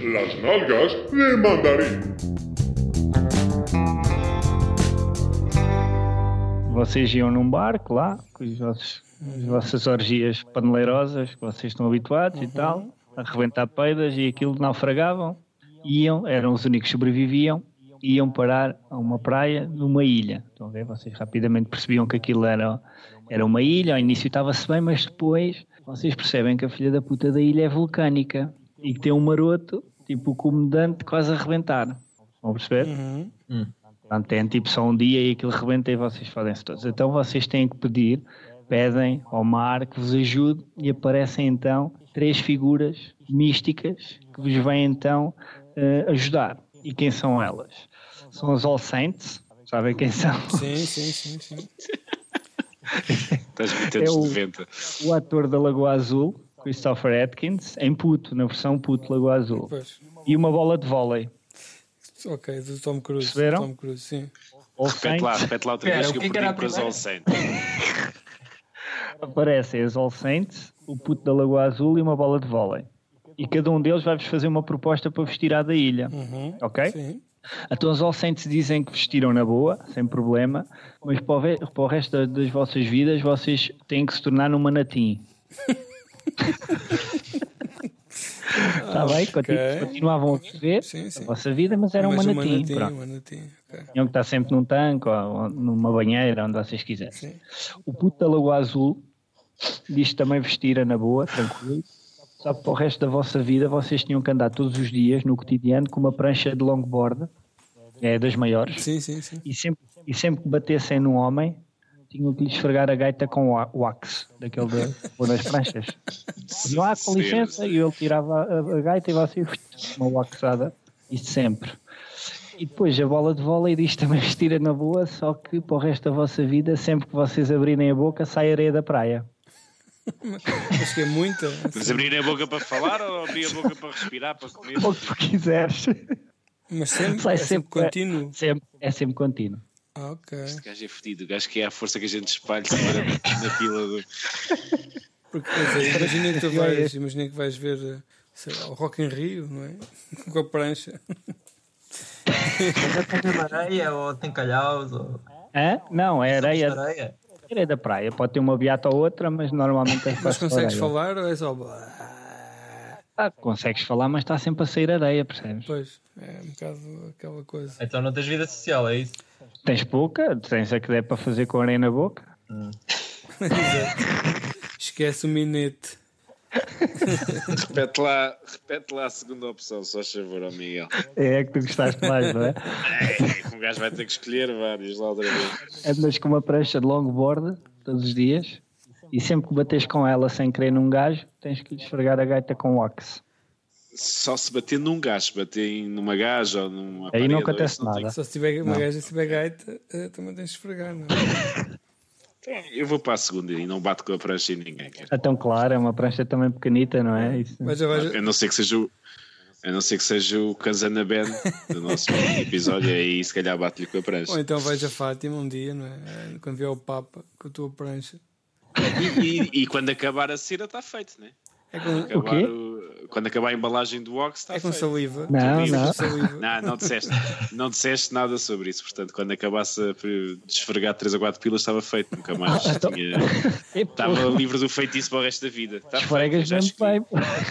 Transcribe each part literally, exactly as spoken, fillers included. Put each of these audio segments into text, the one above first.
Las nalgas de mandarim. Vocês iam num barco lá, com os vossos, as vossas orgias paneleirosas, que vocês estão habituados uhum. e tal, a arrebentar peidas, e aquilo naufragavam. Iam, eram os únicos que sobreviviam, iam parar a uma praia numa ilha. Estão a ver? Vocês rapidamente percebiam que aquilo era, era uma ilha. Ao início estava-se bem, mas depois vocês percebem que a filha da puta da ilha é vulcânica e que tem um maroto, tipo o comandante, quase a arrebentar. Vão perceber? Uhum. Hum. Portanto, tem tipo só um dia e aquilo rebenta e vocês fodem-se todos. Então vocês têm que pedir, pedem ao mar que vos ajude, e aparecem então três figuras místicas que vos vêm então uh, ajudar. E quem são elas? São os All Saints, sabem quem são? Sim, sim, sim, sim. Estás muito anos é o, noventa. O ator da Lagoa Azul, Christopher Atkins, em puto, na versão puto Lagoa Azul. Pois. E uma bola de vôlei. Ok, do Tom Cruise. Perceberam? Tom Cruise, sim. Repete lá, repete lá outra vez que, que eu perdi para os All Saints. Aparecem os All Saints, o puto da Lagoa Azul e uma bola de vôlei. E cada um deles vai-vos fazer uma proposta para vos tirar da ilha. Uhum, ok? Sim. Então os All Saints dizem que vos tiram na boa, sem problema, mas para o, ve- para o resto das vossas vidas vocês têm que se tornar num manatim. Está bem? Okay. Continuavam a viver sim, sim. a vossa vida, mas era um mas manatim. Um manatim, pronto. um manatim. Okay. Tinham que estar sempre num tanque ou, ou numa banheira, onde vocês quisessem. Sim. O puto da Lagoa Azul diz também vos tira na boa, tranquilo. Só que para o resto da vossa vida vocês tinham que andar todos os dias no cotidiano com uma prancha de longboard, é das maiores, sim, sim, sim. E, sempre, e sempre que batessem num homem tinham que lhe esfregar a gaita com o wax daquele de pôr nas pranchas. Diziam, ah, com licença, e ele tirava a, a gaita e vocês uma waxada, isto sempre. E depois a bola de vôlei diz também vos tira na boa, só que para o resto da vossa vida, sempre que vocês abrirem a boca, sai areia da praia. Acho que é muita. Mas abrir a boca para falar ou abrir a boca para respirar, para comer? O que tu quiseres. Mas sempre, Sai é sempre, sempre contínuo. É sempre, é sempre contínuo. Ah, ok. Este gajo é fedido. O gajo que é a força que a gente espalha na, na pila do... Porque, quer dizer, imagina que tu vais, imagina que vais ver, sei lá, o Rock in Rio, não é? Com a prancha. Mas tem areia ou tem calhaus? Ou... Hã? Não, é areia. areia. Areia da praia. Pode ter uma beata ou outra, mas normalmente é Mas consegues areia. falar ou é só... Ah, consegues falar, mas está sempre a sair areia, percebes? Pois, é um bocado aquela coisa. Então não tens vida social, é isso? Tens pouca, tens a que der para fazer com areia na boca. Hum. Esquece o minete. repete, lá, repete lá a segunda opção, só favor, ao Miguel. É que tu gostaste mais, não é? É, um gajo vai ter que escolher vários lá outra vez. Andas com uma prancha de longboard todos os dias e sempre que bates com ela sem querer num gajo, tens que lhe esfregar a gaita com wax. Só se bater num gajo, bater numa gaja ou numa Aí parede, não acontece nada. Só se tiver uma gaja e se tiver gaita, também tens de esfregar, não é? Eu vou para a segunda e não bato com a prancha em ninguém. Quer. Então, claro, é uma prancha também pequenita, não é? Isso. Mas já vais... A não ser que seja o, a não ser que seja o Kazana Ben do nosso episódio, aí se calhar bate-lhe com a prancha. Ou então vais a Fátima um dia, não é? Quando vier o Papa com a tua prancha. E, e, e quando acabar a cera está feito, não é? É com... O quê? O, quando acabar a embalagem do Ox está é com feito. saliva. Não, Tipo, não. Saliva. Não, não disseste, não disseste nada sobre isso. Portanto, quando acabasse a desfregar três ou quatro pilas, estava feito. Nunca mais tinha. Estava livre do feitiço para o resto da vida. Está Esfregas feito, mesmo que... bem.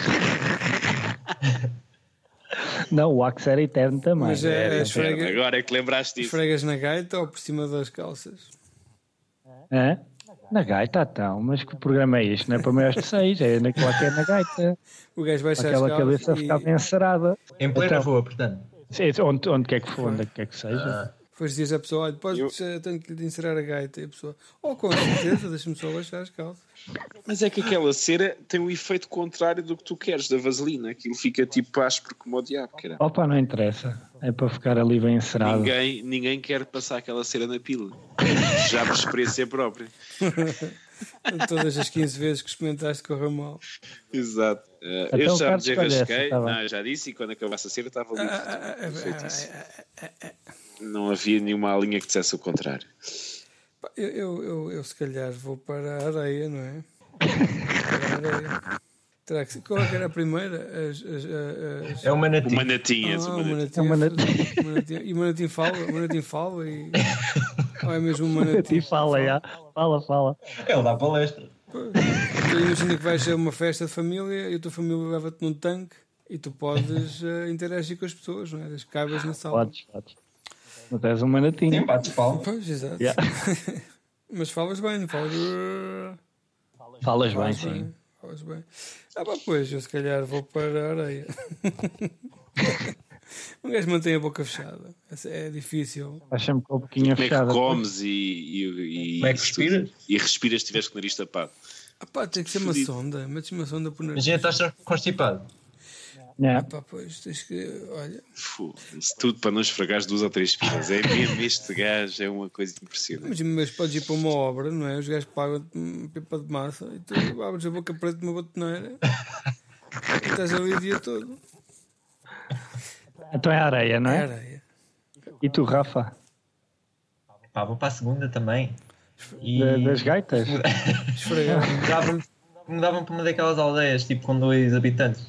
Não, o wax era eterno também. Mas é, é esfrega... Agora é que lembraste disso. Esfregas na gaita ou por cima das calças? Hã? Na gaita, então. Mas que programa é este? Não é para maiores de seis, é naquela que é na gaita. O gajo vai Aquela cabeça e... ficava encerada. Em plena Então, rua, portanto. sim, onde, onde quer que for, onde quer que seja. Ah. Depois diz a pessoa, olha, podes, Eu... tenho que lhe encerar a gaita. E a pessoa, oh, com certeza, deixa-me só baixar as calças. Mas é que aquela cera tem um efeito contrário do que tu queres, da vaselina. Aquilo fica tipo áspero como o diabo, cara. Opa, não interessa. É para ficar ali bem encerado. Ninguém, ninguém quer passar aquela cera na pila. Já por experiência própria. Todas as quinze vezes que experimentaste correu mal. Exato. Uh, Então, eu já me Carlos, desenrasquei, tá não, já disse, e quando acabasse a cera estava livre. Ah, ah, feitiço. ah, ah, ah, ah. Não havia nenhuma linha que dissesse o contrário. Eu, eu, eu, eu se calhar vou para a areia, não é? Para a areia. Terá que ser. Qual é que era a primeira? As, as, as... É o Manati. O Manatim, Ah, és o o Manatim. Manatim. É o Manatim. O Manatim. E o Manatim fala? O Manatim fala e... Ou é mesmo o Manatim? E fala, já. Fala, fala. Ele dá palestra. Tu imagina que vais a uma festa de família e a tua família leva-te num tanque e tu podes uh, interagir com as pessoas, não é? Desde que caibas na sala. Podes, podes. Mas és um manatinho. Sim, bates palmas. Pois, exato. Yeah. Mas falas bem, não falas... Falas bem, Falas sim. Falas bem. Ah, pá, pois, eu se calhar vou para a areia. Um gajo mantém a boca fechada. É difícil. Estás sempre com a boquinha Como é que fechada. comes e, e, e, Como é que isso respiras? tudo. E respiras se tiveres com o nariz tapado. Ah, pá, tem que ser uma Fodido. sonda. Metes uma sonda por nariz. Imagina, estás constipado. Yeah. Ah, pá, pois, tens que... Olha... Foda-se, tudo para não esfregares duas ou três pilas. É mesmo este gajo, é uma coisa impressionante. Mas, mas podes ir para uma obra, não é? Os gajos pagam uma pipa de massa e tu abres a boca preta de uma botoneira e estás ali o dia todo. Então é areia, não É é? areia. E tu, Rafa? Pá, vou para a segunda também. E Da- das gaitas? Esfregar. mudavam-me mudavam para uma daquelas aldeias, tipo com dois habitantes.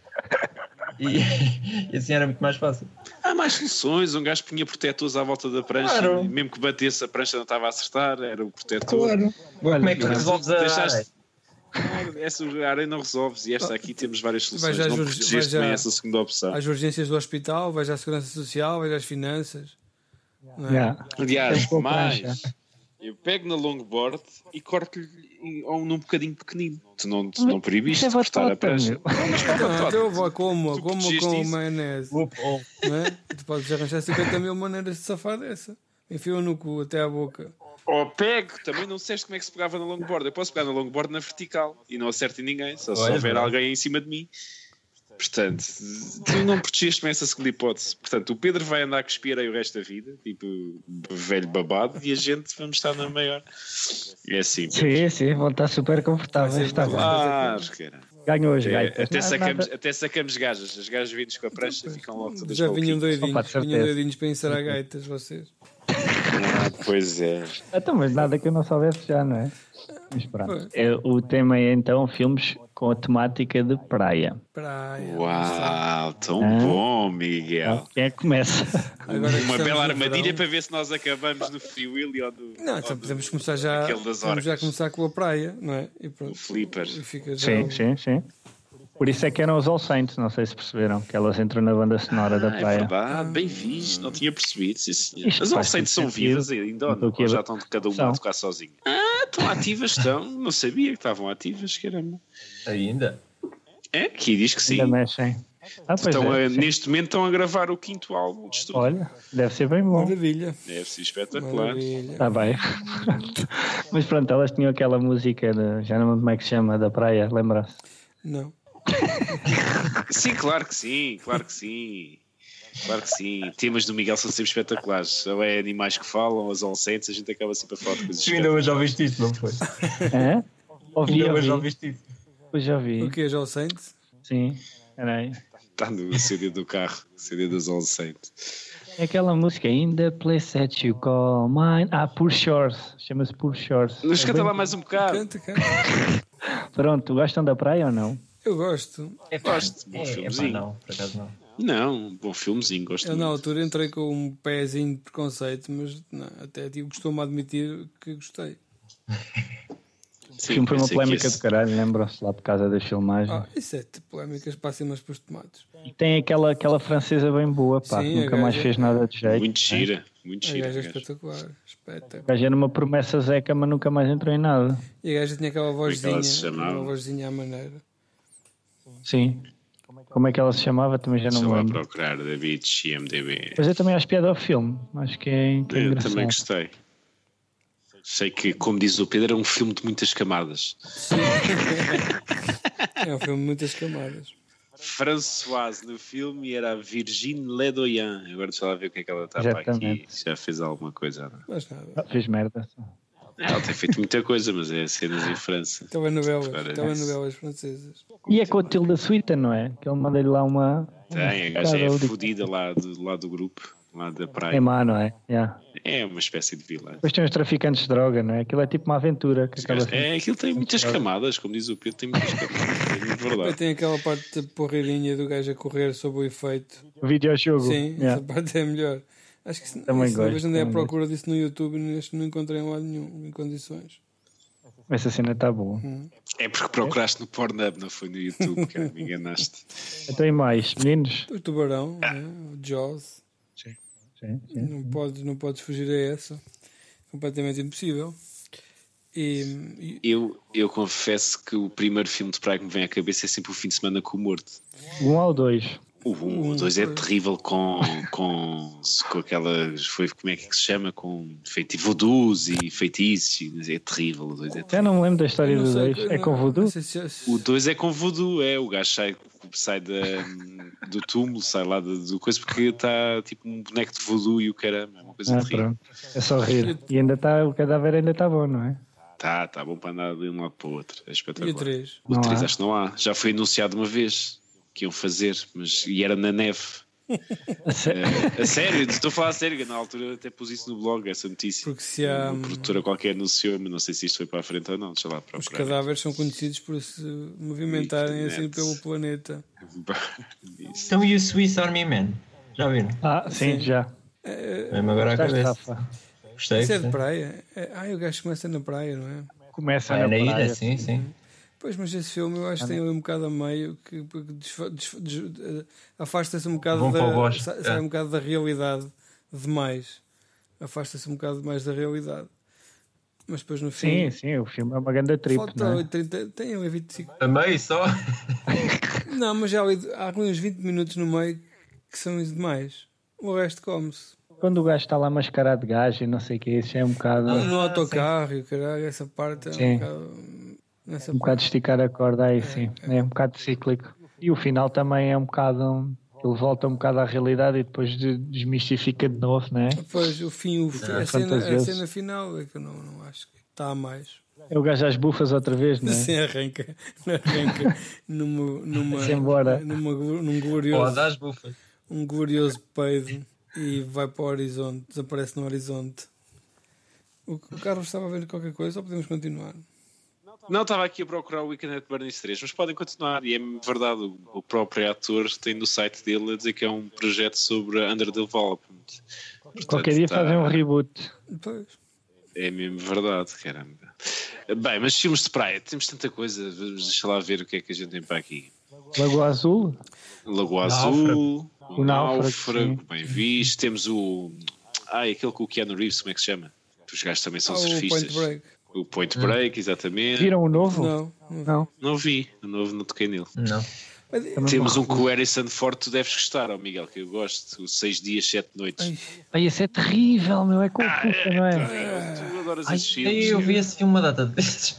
E, e assim era muito mais fácil. Há mais soluções. Um gajo punha protetores à volta da prancha. Claro. E mesmo que batesse, a prancha não estava a acertar. Era o protetor. Como é que tu Olha, resolves a Deixaste... Claro, essa área não resolves. E esta aqui temos várias soluções. Vais às Não urg- protegeste vais bem à- essa segunda opção. Às urgências do hospital, vais à segurança social, vais às finanças. Não é? Yeah. Aliás, Tens com a mais, prancha. eu pego na longboard e corto-lhe em- ou num bocadinho pequenino. Tu não, tu não proibiste Isso é cortar a batata, prancha. meu. Então, então eu vou como, Tu como protegeste com isso? maionese. Loophole. Não é? Tu podes arranjar cinquenta mil maneiras de safar dessa. Enfia no cu até à boca. Ou pego, também não disseste como é que se pegava na longboard. Eu posso pegar na longboard na vertical e não acerto em ninguém, só se Olha, houver bom. alguém em cima de mim. Portanto, tu não protegeste bem essa segunda hipótese. Portanto, o Pedro vai andar a cuspir aí o resto da vida, tipo velho babado, e a gente vamos estar na maior. É assim. Sim, sim, vão estar super confortáveis. Está bem. Claro, cara. Ganhou as É, gaitas. até, Nada, sacamos, nada. até sacamos gajas. As gajas vindas com a prancha ficam logo todas Já com o vinham quinto. Opa, doidinhos, de certeza. vinham doidinhos para encerar gaitas, vocês. Ah, pois é. Então, mas nada que eu não soubesse já, não é? Mas pronto. Pois. É, o tema é então filmes com a temática de praia. Praia. Uau, tão Ah. bom, Miguel. Quem é que começa? Agora que Uma estamos bela no armadilha verão- para ver se nós acabamos no Free Willy ou do. Não, ou então do- podemos começar já. aquele das Vamos já orcas. começar com a praia, não é? E pronto. O Flipper. E fica já. Sim, sim, sim. Por isso é que eram os All Saints, não sei se perceberam, que elas entram na banda sonora da Ah, é praia. verdade, bem visto, não tinha percebido. Sim, senhor. Isto As faz All-Saints muito são sentido. vivas ainda ou Não estou não? aqui a Ou já ver. estão de cada uma São. a tocar sozinha? Ah, estão ativas, estão. Não sabia que estavam ativas, caramba. Ainda. É, aqui diz que sim. Ainda mexem. Ah, pois Estão é, a- sim. neste momento estão a gravar o quinto álbum de estúdio. Olha, deve ser bem bom. Maravilha. Deve ser espetacular. Maravilha. Está bem. Mas pronto, elas tinham aquela música, de, já não lembro como é que se chama, da praia, lembra-se? Não. Sim, claro que sim, claro que sim. Claro que sim. Temas do Miguel são sempre espetaculares. Ou é animais que falam, as All-Saints, a gente acaba sempre a falar de coisas Tu ainda hoje ouviste isso, não foi? Hã? Ouvi, Ainda hoje ouvi. ouviste isso. Hoje ouvi. O que já o Saints? Sim, peraí. Está no C D do carro, C D das All-Saints. É aquela música, In the place that you call mine. Ah, Poor Shores. Chama-se Poor Shores. Mas É canta bem- lá mais um bocado. Canta, canta. Pronto, gostam da praia ou não? Eu gosto. É Gosto, bom é, é, pá, filmezinho. não, por acaso não. Não, um bom filmezinho, gosto Eu na muito. altura entrei com um pezinho de preconceito, mas não, até tipo, costumo admitir que gostei. O filme foi uma pensei que polémica esse- de caralho, lembram-se lá por causa da filmagem. Ah, isso é tipo polémicas para cima para os tomates. E tem aquela, aquela francesa bem boa, pá, Sim, que nunca a mais gaja- fez nada de jeito. Muito gira, muito A gira. gaja é gajo. espetacular. O Espetacular. gajo era uma promessa zeca, mas nunca mais entrou em nada. E a gaja tinha aquela é que ela vozinha, se chamava? uma vozinha à maneira. Sim. Como é que ela se chamava? Também já não Deixa me lá lembro. procurar David I M D B. Mas eu também acho piada ao filme. Acho que é, que é Eu engraçado. também gostei. Sei que, como diz o Pedro, é um filme de muitas camadas. É um filme de muitas camadas. Françoise no filme era a Virginie Ledoyen. Agora deixa lá ver o que é que ela está para aqui. Exatamente. Já fez alguma coisa? Não? Mas nada. Ah, fez merda. Ela tem feito muita coisa, mas é cenas em França. Estava em novelas, Fora estava em disso. novelas francesas. E é com a Tilda Swinton, não é? Que ele manda-lhe lá uma... Tem, a uma gaja é cara ali. fodida lá do, lá do grupo. lá da É praia. má, não é? Yeah. É uma espécie de vilã. Depois tem os traficantes de droga, não é? Aquilo é tipo uma aventura. Que acaba sempre- É, aquilo tem muitas camadas, como diz o Pedro, tem muitas camadas. É muito verdade. Tem aquela parte de porreirinha do gajo a correr sob o efeito. O videojogo. Sim, Yeah. essa parte é melhor. Acho que se, Também se uma vez gosto, andei à também procura disso no YouTube e acho que não encontrei em lado nenhum, em condições. Essa cena está boa. É porque procuraste no Pornhub, não foi no YouTube, cara, me enganaste. Então e mais, meninos? O tubarão, né? O Jaws. Sim, sim. Não podes, não podes fugir a essa. Completamente impossível. E, e Eu, eu confesso que o primeiro filme de praia que me vem à cabeça é sempre o Fim de Semana com o Morto. Um ao dois. O um, o dois é terrível com, com, com aquelas. Foi, como é que se chama? Com feiti voodoos e feitiços. É terrível. O dois é terrível. Já não me lembro da história eu não do sei, dois. É não- com voodoo? não sei se- se- O dois é com voodoo, é. O gajo sai, sai da, do túmulo, sai lá do, do coisa, porque está tipo um boneco de voodoo e o caramba. É uma coisa Ah, terrível. pronto. É só rir. E ainda está, o cadáver ainda está bom, não é? Tá, tá bom para andar de um lado para o outro. É E o espetacular. três? O Não três há. acho que não há. Já foi anunciado uma vez que iam fazer, mas e era na neve. É, a sério, estou a falar a sério, na altura até pus isso no blog, essa notícia. Porque se há. Uma produtora qualquer anunciou, mas não sei se isto foi para a frente ou não. Deixa lá Os procurar. cadáveres são conhecidos por se movimentarem assim Internet. pelo planeta. Isso. Então e o Swiss Army Man? Já viram? Ah, sim, já. Vem-me agora à Já cabeça. estafa. Gostei. Isso é de gostei. praia? É, ah, o gajo começa na praia, não é? Começa Ah, na na ilha, praia. sim, sim. Pois, mas esse filme eu acho que tem ali um bocado a meio que, que desfa- desfa- des- eh, afasta-se um bocado Vão para o da bosque, sa- sai é. um bocado da realidade demais. Afasta-se um bocado mais da realidade. Mas depois no Sim, fim sim, o filme é uma grande trip, falta não é? trinta, tem ali vinte e cinco. A meio só? Não, mas já há, ali- há ali uns vinte minutos no meio que são demais. O resto come-se. Quando o gajo está lá mascarado de gajo e não sei o que, isso é um bocado, No, um no autocarro e o caralho, essa parte é Sim. um bocado. Nessa bocado de esticar a corda aí, sim. É um bocado cíclico. E o final também é um bocado. Ele volta um bocado à realidade e depois de- desmistifica de novo, não é? Depois o fim, o fim É a, cena, a fantasioso. cena final é que eu não, não acho que está a mais. É o gajo às bufas outra vez, não é? Assim arranca, arranca numa, numa, Vai-se embora. numa, num Pode glorioso, às bufas. um glorioso peido e vai para o horizonte, desaparece no horizonte. O, o Carlos estava a ver qualquer coisa ou podemos continuar? Não, estava aqui a procurar o Weekend at Bernie's três, mas podem continuar. E é verdade, o, o próprio ator tem no site dele a dizer que é um projeto sobre underdevelopment. Portanto, Qualquer dia tá- fazem um reboot. Pois. É mesmo verdade, caramba. Bem, mas filmes de praia, temos tanta coisa. Vamos deixar lá ver o que é que a gente tem para aqui. Lagoa Azul, Lagoa Náufrago. Azul, o O Náufrago, Náufrago, sim. bem visto. Temos o. Ah, aquele com o Keanu Reeves, como é que se chama? Os gajos também são Ah, o surfistas. Point Break. O Point Break, exatamente. viram o novo? Não, não. Não. Não vi, o novo não toquei nele. Não. Mas- Temos um com o Harrison Ford, tu deves gostar, ó Miguel, que eu gosto. O Seis Dias, Sete Noites. Ai, Ai, esse é terrível, meu. É com o puta, não é? Tu adoras Ai, esses filmes. eu vi esse filme uma data de vezes.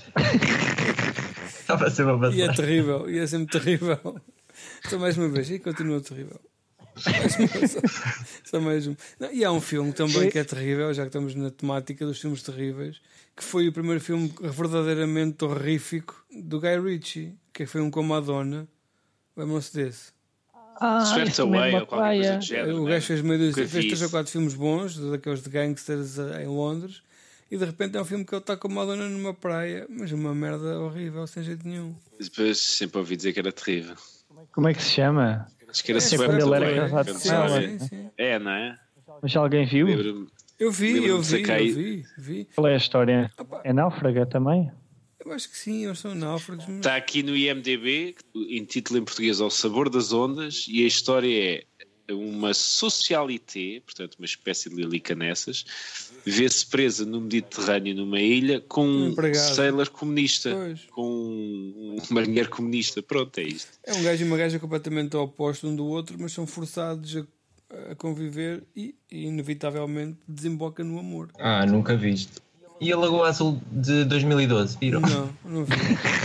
Estava a ser uma e é passagem. terrível, e é sempre terrível. Só mais uma vez, e continua terrível. Mais uma- só, só mais um. Não, e há um filme também que é terrível, já que estamos na temática dos filmes terríveis, que foi o primeiro filme verdadeiramente horrífico do Guy Ritchie, que foi um com Madonna. Lembram-se desse? Ah, Swept isso Away mesmo, ou a qualquer coisa praia. do género. o né? gajo fez, meio de, Nunca vi fez três ou isso. quatro filmes bons, daqueles de gangsters eh, em Londres, e de repente é um filme que ele está com Madonna numa praia, mas uma merda horrível, sem jeito nenhum. Depois sempre ouvi dizer que era terrível. Como é que se chama? Acho que era É, Swept quando ele era Away. casado quando com se ela. olha. Sim, sim. É, não é? Mas alguém viu? Lembro-me. Eu vi, Lembro-me eu de vi, sacar- eu vi, vi. Qual é a história? Opa. É náufraga também? Eu acho que sim, eles são náufragos. Mas... Está aqui no I M D B, em título em português, Ao Sabor das Ondas, e a história é uma socialité, portanto uma espécie de Lilica nessas, vê-se presa no Mediterrâneo, numa ilha, com Um um empregado. sailor comunista, Pois. com um marinheiro comunista. Pronto, é isto. É um gajo e uma gaja completamente oposto um do outro, mas são forçados a, a conviver e, e, inevitavelmente, desemboca no amor. Ah, nunca vi isto. E a Lagoa Azul de dois mil e doze, viram? Não, não vi.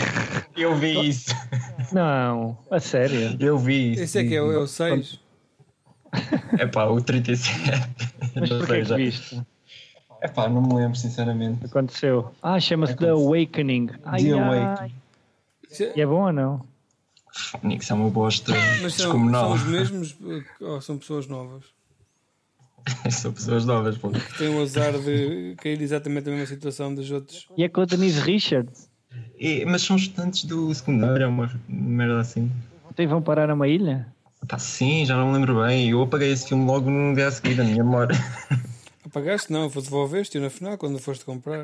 Eu vi isso. Não, a sério. Eu vi isso. Esse é que é, o- é o seis. É pá, o trinta e sete. Mas Não porquê sei que já. viste? É pá, não me lembro, sinceramente. Aconteceu. Ah, chama-se The Awakening. Ai, The ai. Awakening. E é bom ou não? Nick, isso é uma bosta Mas são, são descomunal. os mesmos eh, ou são pessoas novas? São pessoas novas, pô. Que têm o azar de cair exatamente na mesma situação dos outros. E é com a Denise Richards. E, mas são estudantes do secundário, é uma merda assim. Então vão parar a uma ilha? Pá, sim, já não me lembro bem. Eu apaguei esse filme logo no dia a seguir, na minha memória. Apagaste? Não, vou devolveste na final quando foste comprar.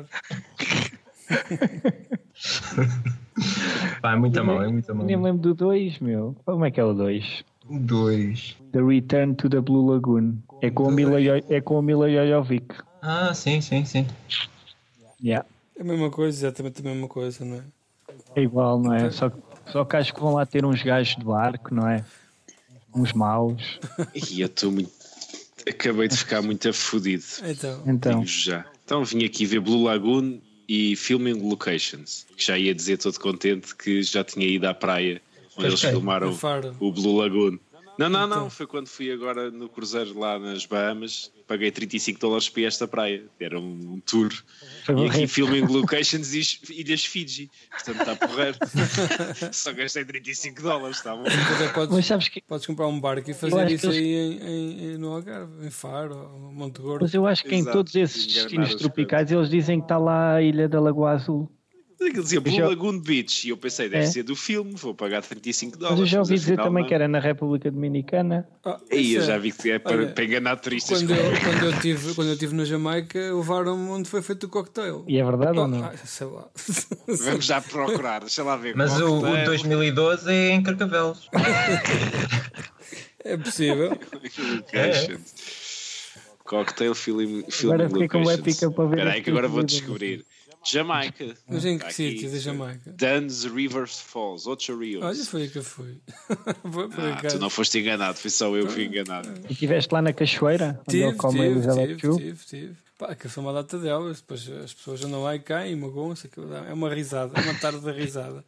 Pá, é muito mal, é muito mal. Nem me lembro do dois, meu. Como é que é o dois? O dois. The Return to the Blue Lagoon. É com a Mila, Jo- é com a Mila Jojovic. Ah, sim, sim, sim. Yeah. É a mesma coisa, exatamente a mesma coisa, não é? É igual, não é? Só, só que acho que vão lá ter uns gajos de barco, não é? Uns maus. E eu estou muito. Acabei de ficar muito afodido. Então, Então, Digo já. Então vim aqui ver Blue Lagoon e Filming Locations. Que já ia dizer todo contente que já tinha ido à praia onde eles Ok. filmaram no Faro. o Blue Lagoon. Não, não, não. Então. Foi quando fui agora no cruzeiro lá nas Bahamas. Paguei trinta e cinco dólares para ir a esta praia. Era um, um tour. foi E bom. aqui Filming Locations e is- Ilhas Fiji. Portanto está porreiro. Só gastei trinta e cinco dólares. Está bom. Depois é que podes, Mas sabes que podes comprar um barco e Eu fazer acho isso que eles- aí em, em- em- no Algarve, em Faro, ou Monte Gordo. Mas eu acho que em Exato. todos esses Enganar destinos os tropicais eles dizem que está lá a ilha da Lagoa Azul. Ele dizia Blue já- Lagoon Beach. E eu pensei, deve É. ser do filme. Vou pagar trinta e cinco Mas dólares. eu já ouvi mas dizer afinal também não. que era na República Dominicana. Ah, Aí eu isso é- já vi que é para, Olha, para enganar turistas. Quando eu, quando, eu tive, quando eu tive na Jamaica, levaram-me onde foi feito o cocktail. E é verdade Oh, ou não? ah, sei lá. Vamos já procurar, deixa lá ver. Mas o, o Cocktail. dois mil e doze é em Carcavelos. É possível. Locations. Cocktail Film, film Agora fiquei com uma Locations. épica para ver Espera aí as que agora vou coisas. descobrir. Jamaica. Mas em Está que aqui. sítio da Jamaica? Dunn's Rivers Falls, Ocho Rios. Olha, foi aí que eu fui. Foi por Ah, acaso. tu não foste enganado, foi só eu que fui enganado. E estiveste lá na Cachoeira? Onde Tive, ele come a tive, Elizabeth tive, Shue? tive, tive. Pá, que são uma data delas. Depois as pessoas andam lá e caem, magoam-se. aquilo dá- É uma risada, é uma tarde da risada.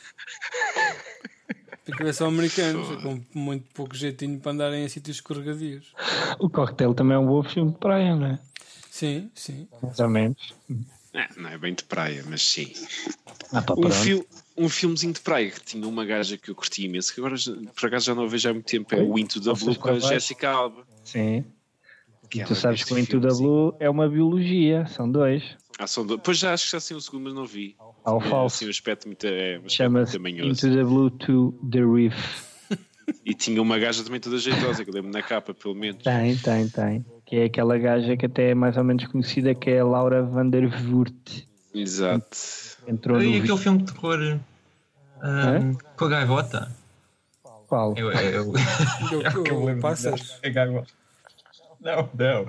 Porque são americanos, é com muito pouco jeitinho para andarem em sítios escorregadios. O Cocktail também é um bom filme de praia, não é? Sim, sim. Mais ou menos. É, não é bem de praia, mas sim. Ah, pá, Um, pronto. fil um filmezinho de praia que tinha uma gaja que eu curti imenso, que agora já- por acaso já não a vejo há muito tempo, é o Into the Vocês Blue com a para baixo. Jessica Alba. Sim. Que E ela tu sabes neste que o Into the filmezinho- Blue é uma biologia, são dois. Ah, são dois. Pois já acho que já saiu o segundo, mas não vi. Há o É, falso. assim, um aspecto muito, é, um aspecto Chama-se muito Into manhoso. the Blue to the Reef. E tinha uma gaja também toda jeitosa, que eu lembro na capa, pelo menos. Tem, tem, tem. Que é aquela gaja que até é mais ou menos conhecida, que é a Laura van der Voort. Exato. Entrou E no aquele filme de terror ahm, com a gaivota. Qual? Eu, eu, eu, Eu- que eu o lembro Pássaros. da gaivota. Não, não.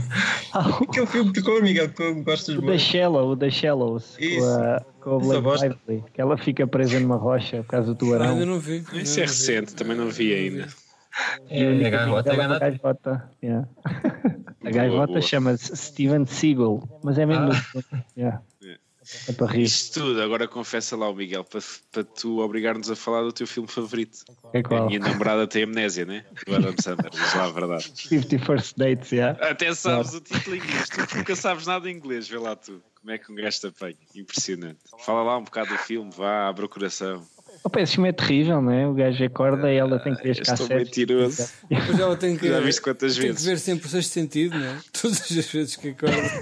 Aquele filme de terror, Miguel, que eu gostas O da muito. Shallow, o da Shallows, com Isso. a, com a Essa Blake bosta. Lively, que ela fica presa numa rocha por causa do Ah, ainda tubarão. não vi. ainda Isso é não vi. recente, também não vi ainda. E a É, única a gaivota é ela é uma ganada. gaivota. Yeah. A Boa, gaivota boa. chama-se Steven Seagal, mas é mesmo. Ah. Yeah. É. É para rir. Isto tudo, agora confessa lá o Miguel, para, para tu obrigar-nos a falar do teu filme favorito. É A qual? minha namorada tem amnésia, né? Do Adam Sandler, diz lá a verdade. fifty First Dates, yeah. Até sabes o título em inglês, tu nunca sabes nada em inglês, vê lá tu. Como é que um gajo te apanha? Impressionante. Fala lá um bocado do filme, vá, abre o coração. Opa, esse filme é terrível, não é? O gajo acorda e ela tem que ver as Estou cassetes. mentiroso. Mas ela tem que, Já viste quantas tem vezes? que ver sempre o sexto sentido, não é? Todas as vezes que acorda.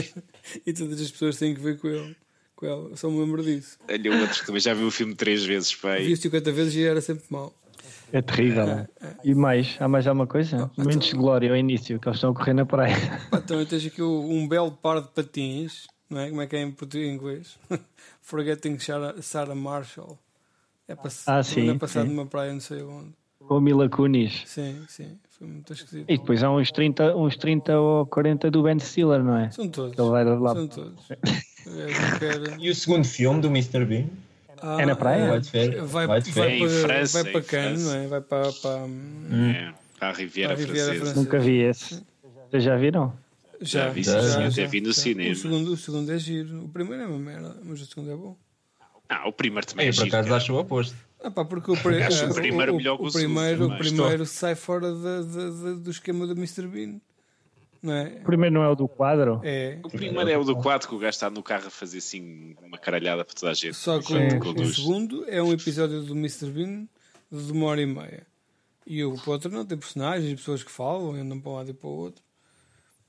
E todas as pessoas têm que ver com ele. Com ela. Só me lembro disso. Olha o outro que também já viu o filme três vezes, pai. Vi cinquenta vezes e era sempre mau. É terrível. não é? E mais? Há mais alguma coisa? Momentos de glória ao início, que eles estão a correr na praia. Pá, também tens aqui o- um belo par de patins, não é? Como é que é em português e inglês? Forgetting Sarah, Sarah Marshall. É pass... Ah, sim, É passado sim. numa praia, não sei onde. Com a Mila Kunis. Sim, sim. Foi muito esquisito. E depois há uns trinta, uns trinta ou quarenta do Ben Stiller, não é? São todos. Ele vai lá. São todos. O gajo quer- E o segundo filme do mister Bean? Ah, É na praia? Vai de férias. Vai, Vai vai, de para, férias. Em França, vai para em Cannes, França. não é? Vai para, para, É, para a Riviera, Para a Riviera Francesa. Francesa. Nunca vi esse. Vocês já viram? Já vi, sim, Já, sim, já, até vi no já. cinema. O segundo, o segundo é giro. O primeiro é uma merda, mas o segundo é bom. Ah, o primeiro também é Eu, por giro, acaso, cara. acho o oposto. Ah, pá, porque o, pri- Acho o eh, primeiro o, melhor que o o primeiro, segundo o também. primeiro sai fora da, da- da- do esquema do mister Bean. Não é? O primeiro não é o do quadro? É. O primeiro é o do quatro, que o gajo está no carro a fazer assim uma caralhada para toda a gente. Só que Enquanto o, o conduz. segundo é um episódio do mister Bean de uma hora e meia. E o outro não tem personagens, pessoas que falam, andam para um lado e para o outro.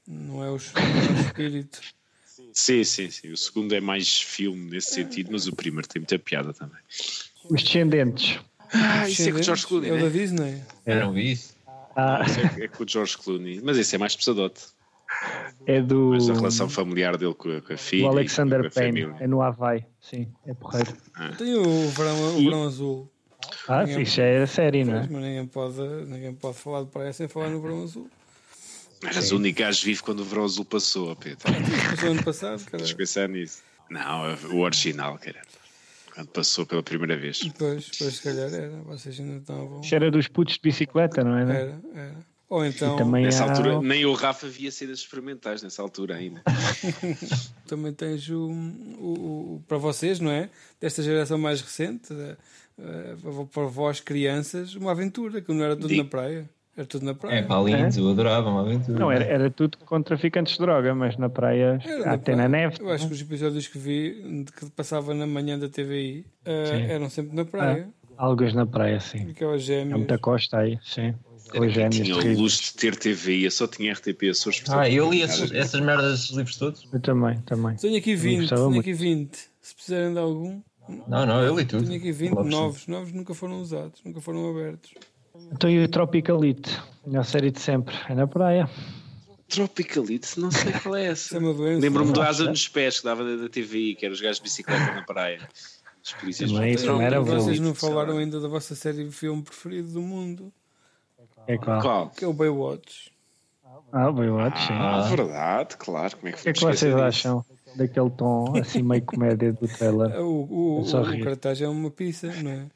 Não é o, não é o espírito. Sim, sim, sim. O segundo é mais filme nesse sentido, mas o primeiro tem muita piada também. Os Descendentes. Ah, isso é com o George Clooney, É o da né? Disney. Eu não vi isso. Ah, Isso é, é com o George Clooney. Mas esse é mais pesadote. é do, Mas a relação familiar dele com a, com a filha. do e com Alexander a Payne. família. É no Havaí. Sim, é porreiro. Tem o verão, o E- verão azul. Ah, Ninguém- isso já é série, não Pois, é? mas ninguém pode, ninguém pode falar de praia sem falar no verão azul. Mas o único gajo vive quando o verão azul passou, Pedro. Passou ano passado, cara. Tens de pensar nisso. Não, o original, cara. Quando passou pela primeira vez. Depois, depois se calhar era. Vocês ainda estavam. Isso era dos putos de bicicleta, não era? Era, era. Ou então E também Nessa há- altura, nem o Rafa via cenas experimentais, nessa altura ainda. também tens o, o, o- para vocês, não é? Desta geração mais recente, da- eh, para vós crianças, uma aventura, que não era tudo Digo. na praia. Era tudo na É praia. pá, lindo, eu adorava uma aventura. Não, era, era tudo com traficantes de droga, mas na praia, Era na até praia. na neve. Eu acho que os episódios que vi, de que passava na manhã da T V I, eh, Sim. eram sempre na praia. Alguns na praia, sim. Aquelas Há gêmeas. muita costa aí, sim. Era Os quem gêmeos tinha o terríveis. luxo de ter T V I, eu só tinha R T P Açores. portanto, Ah, eu li nada a esses, ver. essas merdas, esses livros todos? Eu também, também. Tenho aqui vinte, gostava tenho muito. aqui vinte. Se precisarem de algum, Não, não, eu li tudo. tenho aqui vinte Logo sim. novos. Novos nunca foram usados, nunca foram abertos. Então e o Tropicalite? A série de sempre. É na praia. Tropicalite, não sei qual é Isso é essa. uma doença. Lembro-me do Não, Asa não. nos Pés, que dava da T V I, que eram os gajos de bicicleta na praia. Os polícias Também, isso não não era bom. Vocês não sei lá. falaram ainda da vossa série de filme preferido do mundo, É qual? Qual? que é o Baywatch. Ah, o Baywatch, sim. Ah, Ah. verdade, claro. Como é que O que é fomos que vocês esquecer disso? acham daquele tom assim meio comédia do trailer? O, o, É só o, rir. o cartaz é uma pizza, não é?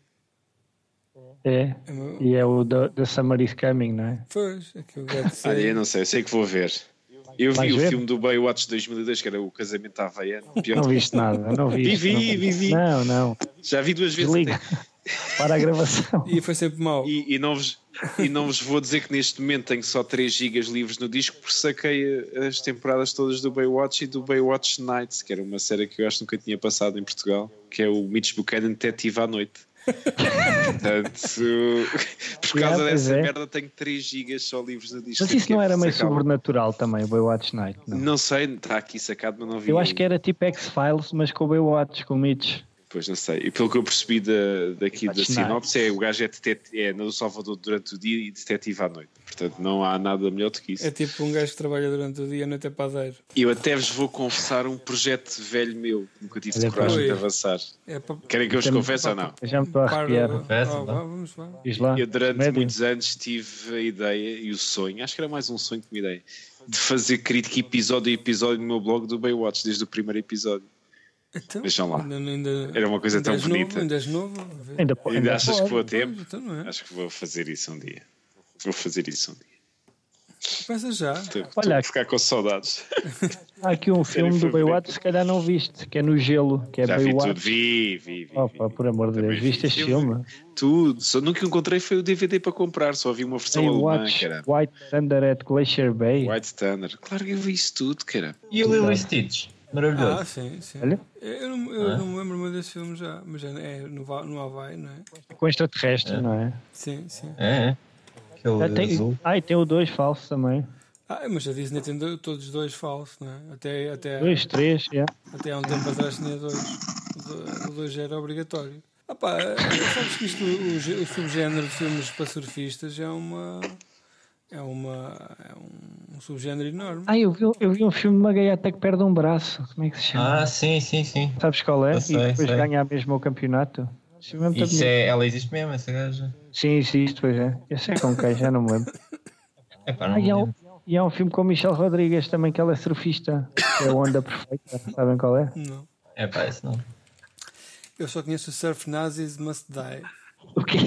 É, É uma... e é o da da Summer is Coming, não é? Pois, aquilo deve ser. Olha, eu não sei, eu sei que vou ver. Eu vi Vais o ver? filme do Baywatch de dois mil e dois, que era o Casamento Havaiano. Pior Não de- viste nada, não viste. Vi, não vi, vi, vi. Não, não. Já vi duas vezes. Desliga. até. Para a gravação. E foi sempre mau. E, e, não vos, e não vos vou dizer que neste momento tenho só três gigas livres no disco, porque saquei as temporadas todas do Baywatch e do Baywatch Nights, que era uma série que eu acho que nunca tinha passado em Portugal, que é o Mitch Buchanan Detetive à Noite. Portanto, por causa Yeah, pois dessa é. merda, tenho três gigas só livres no disco. Mas isso não era meio Sacava. sobrenatural também, o Baywatch Night? Não. Não sei, está aqui sacado, mas não vi. Eu acho que era tipo X-Files, mas com o Baywatch, com o Mitch. Pois não sei. E pelo que eu percebi da, daqui da Baywatch sinopse, é, o gajo é, detet- é no Salvador durante o dia e detetive à noite. Portanto, não há nada melhor do que isso. É tipo um gajo que trabalha durante o dia e a noite é padeiro. E eu até vos vou confessar um projeto velho meu, que nunca tive Olha, coragem oi. de avançar. É para... Querem que eu vos Temos- confesse ou não? Já me estou a arrepiar. Confessa, Oh, vá. vá, vamos lá. Diz lá. Eu durante Médio. muitos anos tive a ideia e o sonho, acho que era mais um sonho que uma ideia, de fazer crítica episódio a episódio no meu blog do Baywatch, desde o primeiro episódio. Então, Vejam lá. Ainda, ainda, Era uma coisa ainda tão és bonita. Novo, ainda és novo. Ainda, po- Ainda ainda achas que pode. vou a tempo? Pois, então não é? Acho que vou fazer isso um dia. Vou fazer isso um dia. Pensa já. Estou, estou Olha, a ficar com saudades. Há aqui um Série filme do favorita. Baywatch, se calhar não viste, que é no gelo, que é Já vi Baywatch. tudo. Vi, vi, vi. Opa, vi. por amor de Também Deus, vi. viste este Eu filme? vi Tudo. Só nunca encontrei foi o D V D para comprar. Só vi uma versão alemã, Baywatch, cara. White Thunder at Glacier Bay. White Standard. Claro que eu vi isso tudo, cara. E o Lilo e Stitch? Maravilhoso. Ah, sim, sim. Olha. Eu, não, eu Ah. não me lembro muito desse filme já, mas é é no, Va- no Havaí, não é? Com extraterrestre, não é? Sim, sim. É, é. Aquele Ah, tem, azul. ah, e tem o dois falso também. Ah, mas a Disney tem do- todos dois falsos, não é? Até, até, Dois, três, yeah. até há um tempo atrás tinha dois. O do- O dois já era obrigatório. Ah pá, sabes que isto, o, gê- o subgénero de filmes para surfistas é uma... É, uma, é um, um subgénero enorme. Ah, eu vi, eu vi um filme de uma gaiata que perde um braço. Como é que se chama? Ah, sim, sim, sim. Sabes qual é? eu sei, e depois sei. ganha mesmo o campeonato. Isso é mesmo muito Isso bonito. é, ela existe mesmo, essa gaja. Sim, sim, isto pois é. Eu sei com quem, já não me lembro. É pá, não Ah, me e, há um, lembro. e há um filme com o Michelle Rodrigues também, que ela é surfista. Que é a Onda Perfeita. Sabem qual é? Não. É pá, esse não. Eu só conheço o Surf Nazis Must Die. O quê?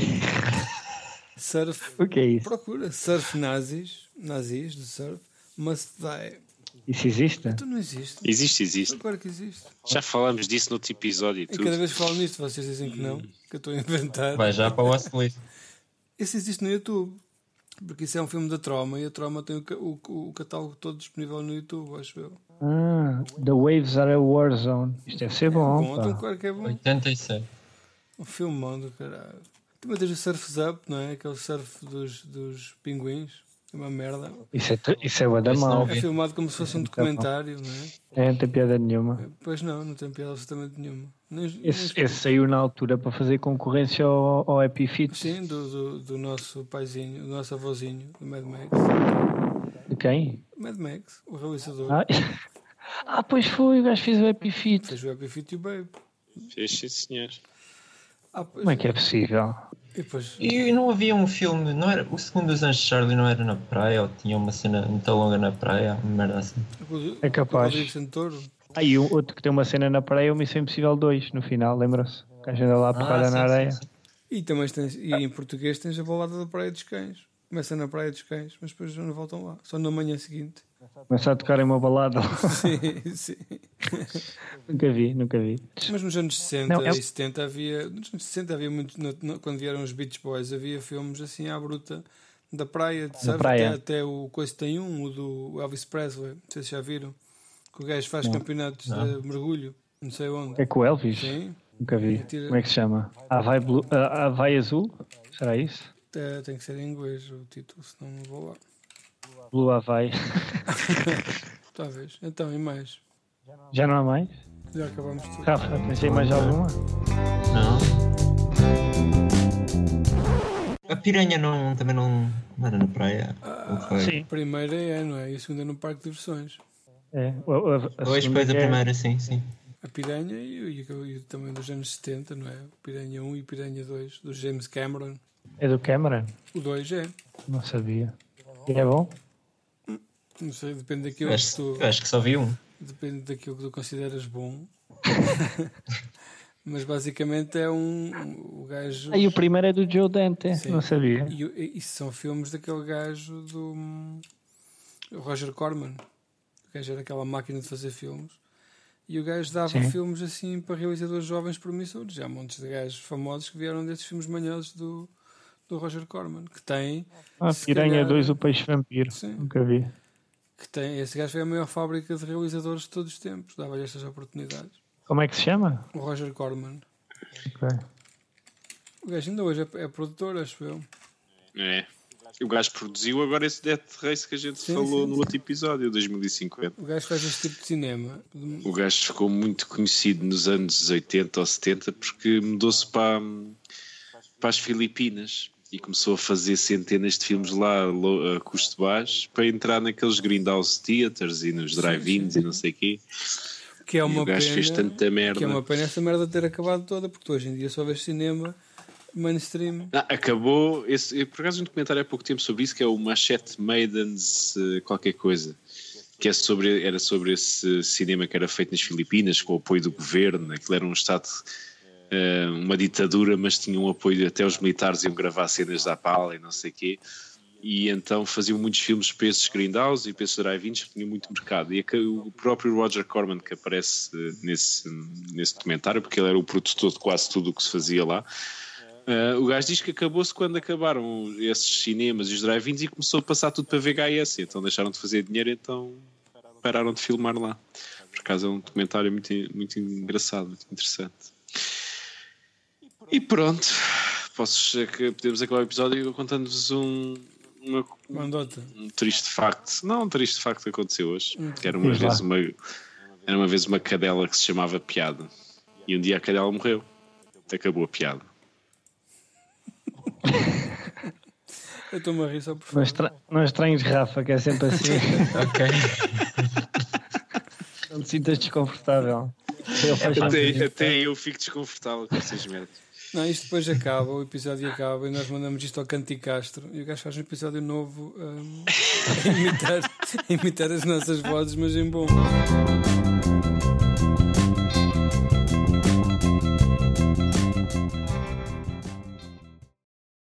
Surf... O que é isso? Procura Surf Nazis, nazis do surf, Must Die. Isso existe? Então não existe. Existe, existe. Claro que existe. Já falámos disso noutro episódio e E tudo. cada vez que falo nisto, vocês dizem que não, que eu estou a inventar. Vai já para o Watchlist. Esse existe no YouTube. Porque isso é um filme da Troma e a Troma tem o, ca- o, o catálogo todo disponível no YouTube, acho eu. Ah, The Waves Are a War Zone. Isto deve ser bom, Bom, então pá. claro que é bom. oitenta e sete. Um filmão do caralho. Também tens o Surf's Up, não é? Aquele surf dos, dos pinguins. É uma merda. Isso é, isso é bué da Isso não mal. vi. É filmado como se fosse um documentário, não é? É, não tem piada nenhuma. Pois não, não tem piada absolutamente nenhuma. Nem, Esse, nem- esse saiu na altura para fazer concorrência ao, ao Happy Feet. Sim, do, do, do nosso paizinho, do nosso avôzinho, do Mad Max. De quem? Mad Max, o realizador. Ah, ah, pois foi, o gajo fez o Happy Feet. Fez o Happy Feet e o Babe. Fez sim, senhor. Ah, pois, Como é que é possível? E depois, E não havia um filme, não era, o segundo dos Anjos de Charlie não era na praia, ou tinha uma cena muito longa na praia, uma merda assim. É capaz. O Rodrigo Santoro. Ah, e um outro que tem uma cena na praia é o Missão Impossível dois, no final, lembra-se? O gajo anda lá a porrada Ah, sim, na areia. sim, sim. E também tens, e em português tens a balada da Praia dos Cães. Começa na Praia dos Cães, mas depois já não voltam lá. Só na manhã seguinte. Começa a tocar em uma balada. Sim, sim. Nunca vi, nunca vi. Mas nos anos sessenta Não, é- e setenta havia. Nos anos sessenta havia muito. no- no- quando vieram os Beach Boys, havia filmes assim à bruta da praia, sabe? praia. Até, até o Coisa tem um, o do Elvis Presley. Não sei se já viram. Que o gajo faz campeonatos Não. de mergulho, não sei onde. É com o Elvis? Sim, Nunca vi. Tira- Como é que se chama? Havaí, Blue, ah, Havaí Azul? Será isso? é, tem que ser em inglês o título, senão não vou lá. Blue Havaí. Talvez. Então, e mais? Já não há mais? Já acabamos tudo. Rafa, tens aí mais alguma? Não. A piranha não, também não, não era na praia. Ou foi? Sim. A primeira é, não é? E a segunda é no Parque de Diversões. É. A, a, a Pois, segunda depois a é- primeira, sim, sim. A Piranha e, o- e, o- e também dos anos setenta, não é? O Piranha um e Piranha dois, do James Cameron. É do Cameron? O dois é. Não sabia. E é bom? Não sei, depende daquilo Eu que acho, tu, eu acho que só vi um. depende daquilo que tu consideras bom. Mas basicamente é um. O gajo. Ah, e o primeiro é do Joe Dante. Sim. Não sabia. E, o- e isso são filmes daquele gajo do hum, Roger Corman. O gajo era aquela máquina de fazer filmes. E o gajo dava Sim. filmes assim para realizadores jovens promissores. Já há montes de gajos famosos que vieram desses filmes manhosos do, do Roger Corman. Que tem. Ah, se Piranha calhar- dois, o Peixe Vampiro. Sim. Nunca vi. Que tem. Esse gajo foi a maior fábrica de realizadores de todos os tempos. Dava-lhe estas oportunidades. Como é que se chama? O Roger Corman. Ok. O gajo ainda hoje é, é produtor, acho eu. É. O gajo produziu agora esse Death Race que a gente Sim, falou sim. no outro episódio, dois mil e cinquenta. O gajo faz este tipo de cinema. O gajo ficou muito conhecido nos anos oitenta ou setenta porque mudou-se para, para as Filipinas e começou a fazer centenas de filmes lá lo- a custo baixo para entrar naqueles Grindhouse Theaters e nos drive-ins sim. e não sei o quê. Que é E uma o gajo pena, fez tanta merda. Que é uma pena essa merda ter acabado toda, porque tu hoje em dia só vês cinema mainstream. Ah, acabou. Esse, eu, por acaso, um documentário há pouco tempo sobre isso que é o Machete Maidens, eh, qualquer coisa. Que é sobre, era sobre esse cinema que era feito nas Filipinas com o apoio do governo. Aquilo era um estado, eh, uma ditadura, mas tinha um apoio. Até os militares iam gravar cenas da pala e não sei o quê. E então faziam muitos filmes para esses Grindhouse e para esses drive-ins que tinham muito mercado. E o próprio Roger Corman, que aparece eh, nesse, nesse documentário, porque ele era o produtor de quase tudo o que se fazia lá. Uh, o gajo diz que acabou-se quando acabaram esses cinemas e os drive-ins e começou a passar tudo para V H S, então deixaram de fazer dinheiro, então pararam de filmar lá. Por acaso é um documentário muito, muito engraçado, muito interessante. E pronto, posso, podemos acabar o episódio contando-vos um, uma, Mandota. um triste facto. Não, um triste facto que aconteceu hoje. Que era uma Diz lá. vez uma, era uma vez uma cadela que se chamava Piada e um dia a cadela morreu. Acabou a piada. Eu estou-me a rir só por Não, fora. estra... não estranhos, Rafa, que é sempre assim. Ok. Não te sintas desconfortável. Ele faz sempre Até, até eu fico desconfortável com essas merdas. Não, isto depois acaba, o episódio acaba e nós mandamos isto ao Canti Castro e o gajo faz um episódio novo um, a, imitar, a imitar as nossas vozes, mas em bom.